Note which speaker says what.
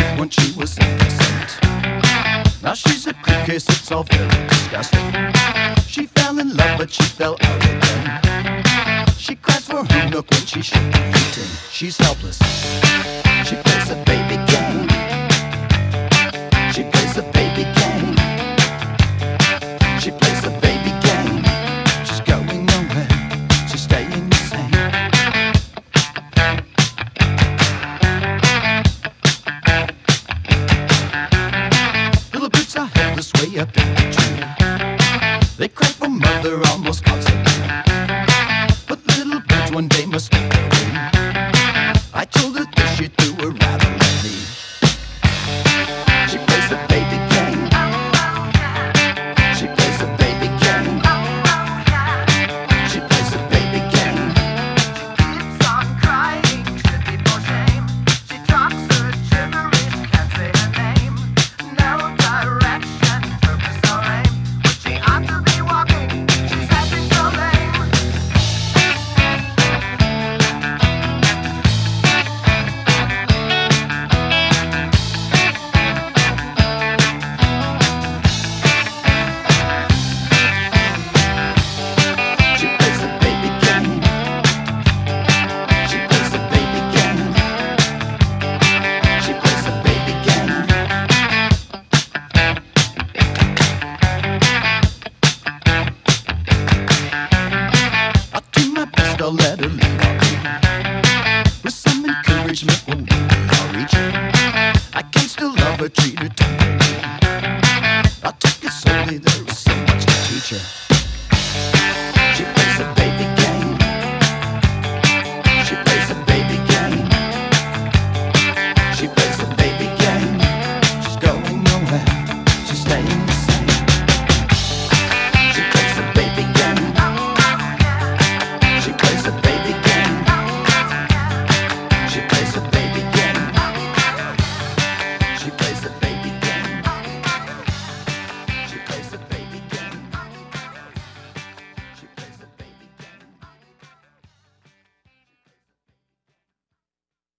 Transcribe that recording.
Speaker 1: when she was innocent. Now she's a cold case, it's all very disgusting. She fell in love, but she fell out again. She cries for her milk when she should be eating. She's helpless. She plays a baby game. She plays a baby game. She plays a baby game. She's going nowhere. She's staying the same. Little birds are helpless way up in the tree. They cry for mother almost constantly. But little birds one day must make their way. I told her that she threw her rather at me. She plays a baby game. She plays a baby game. She plays a baby game.
Speaker 2: Keeps on crying, should be for shame. She talks her gibberish, can't say her name. No direction, purpose or aim. But she ought to be walking, she's acting so lame.
Speaker 1: She plays a baby game. She plays a baby game. She plays a baby game. I'll do my best, I'll let her lead on me. With some encouragement, when we all reach her, I can still love her, treat her tenderly.